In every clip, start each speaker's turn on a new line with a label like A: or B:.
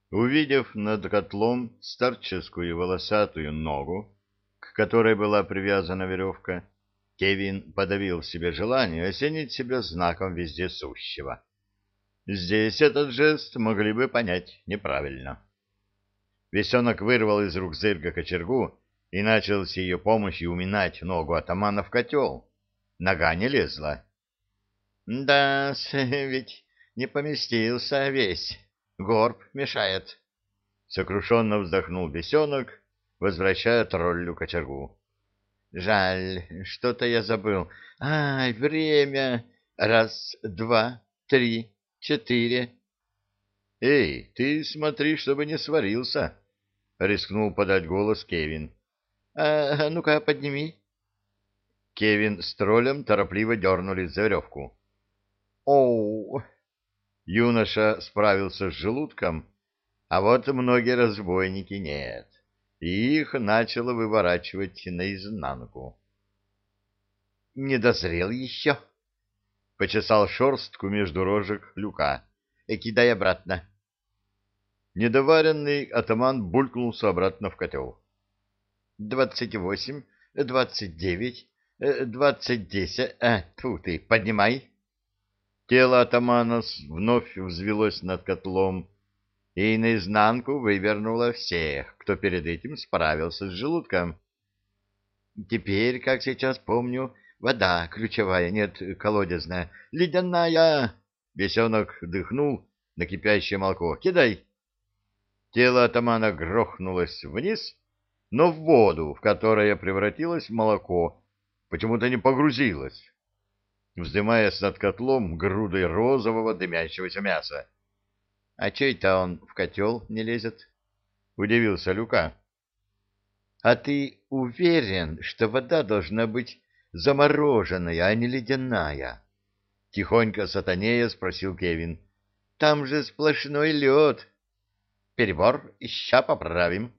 A: Увидев над котлом старческую волосатую ногу, к которой была привязана веревка, Кевин подавил в себе желание осенить себя знаком вездесущего. Здесь этот жест могли бы понять неправильно. Бесенок вырвал из рук зырка кочергу и начал с ее помощью уминать ногу атамана в котел. Нога не лезла. Да, ведь не поместился весь. Горб мешает. Сокрушенно вздохнул бесенок, возвращая троллю кочергу. Жаль, что-то я забыл. Ай, время. Раз, два, три, четыре. Эй, ты смотри, чтобы не сварился, рискнул подать голос Кевин. Ну-ка, подними. Кевин с троллем торопливо дернулись за веревку. Оу! Юноша справился с желудком, а вот многие разбойники нет, и их начало выворачивать наизнанку. — Не дозрел еще? — почесал шерстку между рожек Люка. — Кидай обратно. Недоваренный атаман булькнулся обратно в котел. — 28, 29, 20. Тьфу ты, поднимай. Тело атамана вновь взвелось над котлом и наизнанку вывернуло всех, кто перед этим справился с желудком. Теперь, как сейчас помню, вода ключевая, нет, колодезная, ледяная. Бесенок дыхнул на кипящее молоко. Кидай. Тело атамана грохнулось вниз, но в воду, в которое превратилось молоко, почему-то не погрузилось, вздымаясь над котлом грудой розового дымящегося мяса. — А че это он в котел не лезет? — удивился Люка. — А ты уверен, что вода должна быть замороженная, а не ледяная? — тихонько сатанея спросил Кевин. — Там же сплошной лед. — Перебор, ща поправим.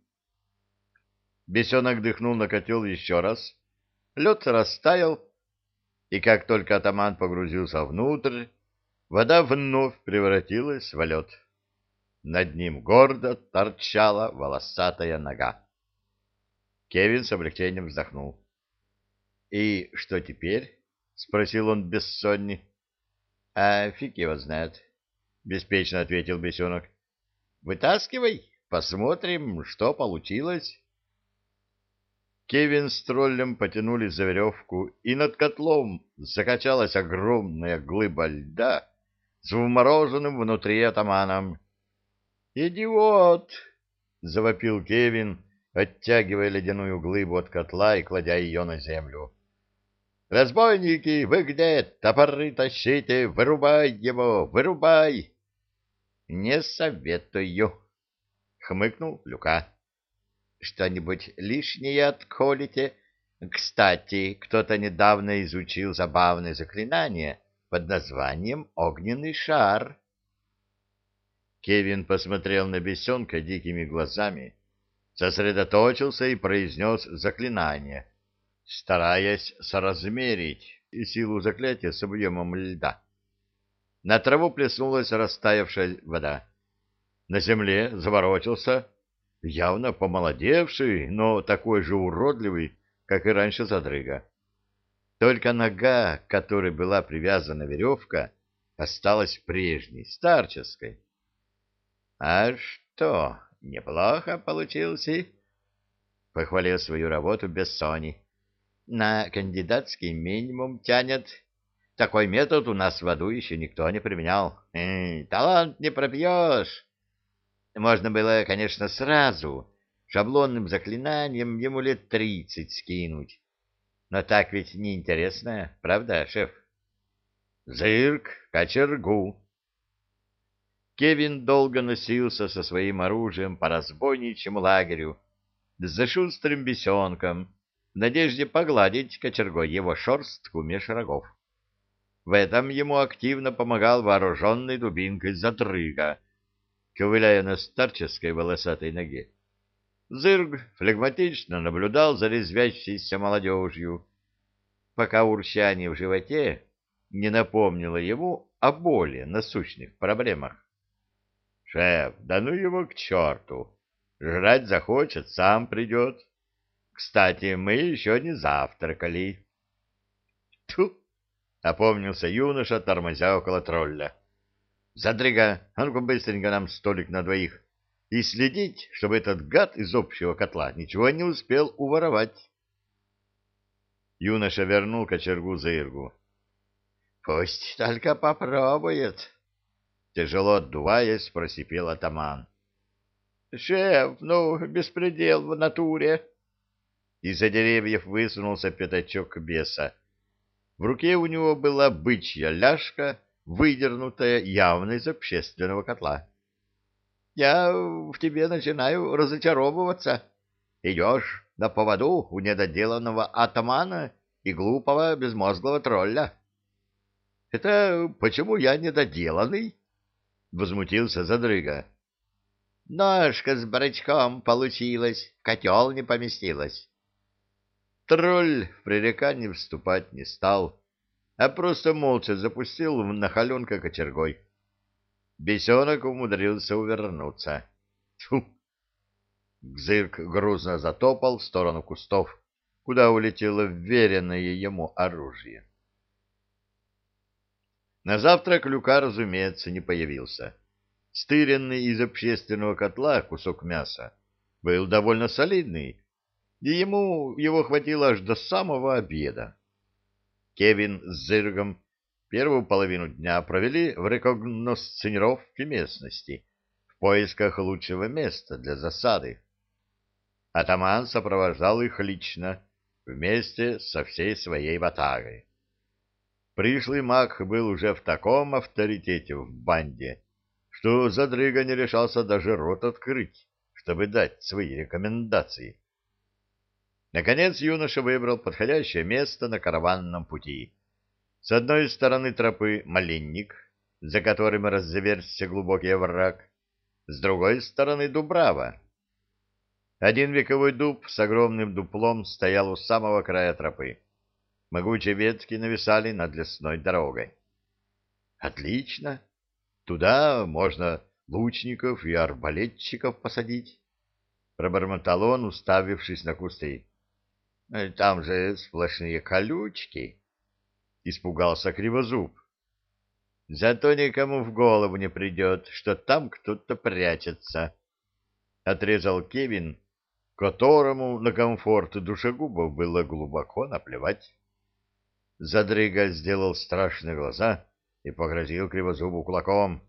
A: Бесенок дыхнул на котел еще раз. Лед растаял, и как только атаман погрузился внутрь, вода вновь превратилась в лед. Над ним гордо торчала волосатая нога. Кевин с облегчением вздохнул. — И что теперь? — спросил он бессонни. — А фиг его знает, — беспечно ответил бесенок. — Вытаскивай, посмотрим, что получилось. Кевин с троллем потянулись за веревку, и над котлом закачалась огромная глыба льда с вмороженным внутри атаманом. «Идиот!» — завопил Кевин, оттягивая ледяную глыбу от котла и кладя ее на землю. «Разбойники, вы где? Топоры тащите! Вырубай его! Вырубай!» «Не советую!» — хмыкнул Люка. Что-нибудь лишнее отколите? Кстати, кто-то недавно изучил забавное заклинание под названием «Огненный шар». Кевин посмотрел на бесенка дикими глазами, сосредоточился и произнес заклинание, стараясь соразмерить силу заклятия с объемом льда. На траву плеснулась растаявшая вода. На земле заворочился явно помолодевший, но такой же уродливый, как и раньше задрыга. Только нога, к которой была привязана веревка, осталась прежней, старческой. — А что, неплохо получился? — похвалил свою работу Бессони. — На кандидатский минимум тянет. Такой метод у нас в аду еще никто не применял. Талант не пропьешь. Можно было, конечно, сразу шаблонным заклинанием ему лет 30 скинуть. Но так ведь неинтересно, правда, шеф? Зырк, кочергу. Кевин долго носился со своим оружием по разбойничьему лагерю, за шустрым бесенком, в надежде погладить кочергой его шерстку меж рогов. В этом ему активно помогал вооруженной дубинкой задрыга, ковыляя на старческой волосатой ноге. Зырг флегматично наблюдал за резвящейся молодежью, пока урчание в животе не напомнило ему о более насущных проблемах. Шеф, да ну его к черту. Жрать захочет, сам придет. Кстати, мы еще не завтракали. Тьфу! — опомнился юноша, тормозя около тролля. — Задрыга, а ну-ка быстренько нам столик на двоих. И следить, чтобы этот гад из общего котла ничего не успел уворовать. Юноша вернул кочергу Зыргу. — Пусть только попробует. Тяжело отдуваясь, просипел атаман. — Шеф, ну, беспредел в натуре. Из-за деревьев высунулся пятачок беса. В руке у него была бычья ляжка, выдернутая явно из общественного котла. — Я в тебе начинаю разочаровываться. Идешь на поводу у недоделанного атамана и глупого безмозглого тролля. — Это почему я недоделанный? — возмутился Задрыга. — Ножка с барачком получилась, в котел не поместилась. Тролль в пререкание вступать не стал, а просто молча запустил в нахаленка кочергой. Бесенок умудрился увернуться. Тьфу! Гзырк грузно затопал в сторону кустов, куда улетело вверенное ему оружие. На завтрак Люка, разумеется, не появился. Стыренный из общественного котла кусок мяса был довольно солидный, и ему его хватило аж до самого обеда. Кевин с Зыргом первую половину дня провели в рекогносцировке местности в поисках лучшего места для засады. Атаман сопровождал их лично, вместе со всей своей ватагой. Пришлый маг был уже в таком авторитете в банде, что Задрыга не решался даже рот открыть, чтобы дать свои рекомендации. Наконец юноша выбрал подходящее место на караванном пути. С одной стороны тропы малинник, за которым разверзся глубокий овраг, с другой стороны дубрава. Один вековой дуб с огромным дуплом стоял у самого края тропы. Могучие ветки нависали над лесной дорогой. Отлично! Туда можно лучников и арбалетчиков посадить, — пробормотал он, уставившись на кусты. — Там же сплошные колючки, — испугался Кривозуб. — Зато никому в голову не придет, что там кто-то прячется, — отрезал Кевин, которому на комфорт душегубов было глубоко наплевать. Задрыга сделал страшные глаза и погрозил Кривозубу кулаком.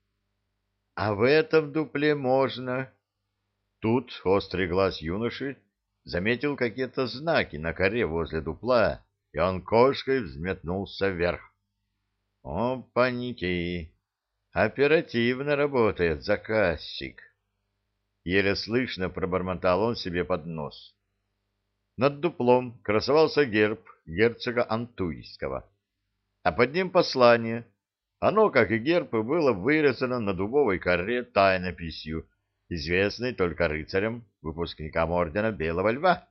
A: — А в этом дупле можно... Тут острый глаз юноши заметил какие-то знаки на коре возле дупла, и он кошкой взметнулся вверх. — Опаньки! Оперативно работает заказчик! Еле слышно пробормотал он себе под нос. Над дуплом красовался герб герцога Антуйского, а под ним послание. Оно, как и герб, было вырезано на дубовой коре тайнописью, известной только рыцарям, выпускникам ордена Белого Льва.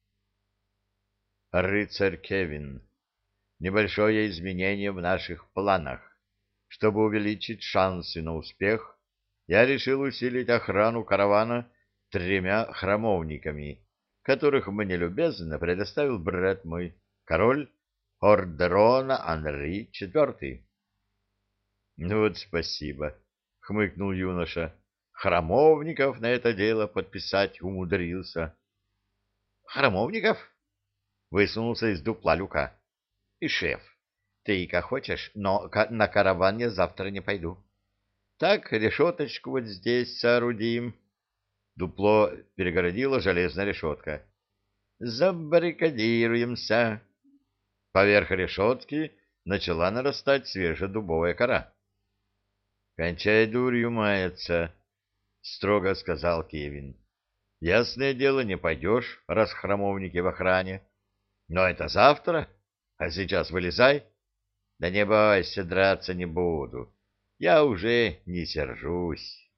A: Рыцарь Кевин. Небольшое изменение в наших планах. Чтобы увеличить шансы на успех, я решил усилить охрану каравана 3 храмовниками, которых мне любезно предоставил брат мой, король Ордерона Анри IV. — Ну вот спасибо, — хмыкнул юноша. Храмовников на это дело подписать умудрился. — Храмовников? — высунулся из дупла Люка. — И шеф, ты как хочешь, но на караван я завтра не пойду. Так решеточку вот здесь соорудим. Дупло перегородила железная решетка. Забаррикадируемся. Поверх решетки начала нарастать свежая дубовая кора. — Кончай дурью маяться, — строго сказал Кевин. — Ясное дело, не пойдешь, раз храмовники в охране. Но это завтра, а сейчас вылезай. Да не бойся, драться не буду. Я уже не сержусь.